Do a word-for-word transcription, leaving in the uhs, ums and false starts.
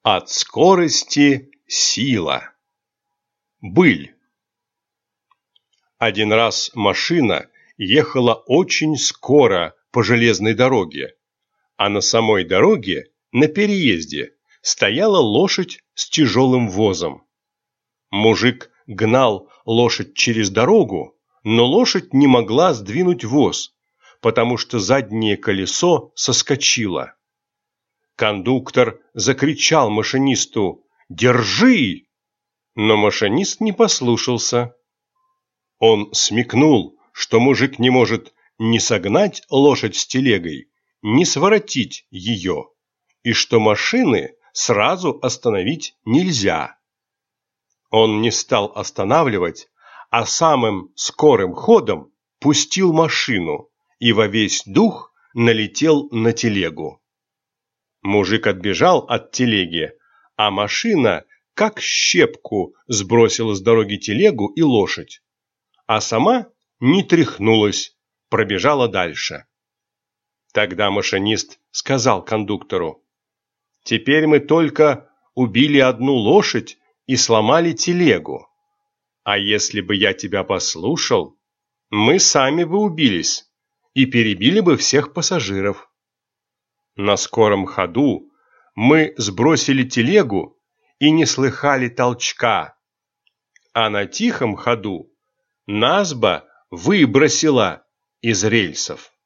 От скорости сила. Быль. Один раз машина ехала очень скоро по железной дороге, а на самой дороге, на переезде, стояла лошадь с тяжелым возом. Мужик гнал лошадь через дорогу, но лошадь не могла сдвинуть воз, потому что заднее колесо соскочило. Кондуктор закричал машинисту: «Держи!» Но машинист не послушался. Он смекнул, что мужик не может ни согнать лошадь с телегой, ни своротить ее, и что машины сразу остановить нельзя. Он не стал останавливать, а самым скорым ходом пустил машину и во весь дух налетел на телегу. Мужик отбежал от телеги, а машина, как щепку, сбросила с дороги телегу и лошадь, а сама не тряхнулась, пробежала дальше. Тогда машинист сказал кондуктору: «Теперь мы только убили одну лошадь и сломали телегу. А если бы я тебя послушал, мы сами бы убились и перебили бы всех пассажиров. На скором ходу мы сбросили телегу и не слыхали толчка, а на тихом ходу нас бы выбросило из рельсов».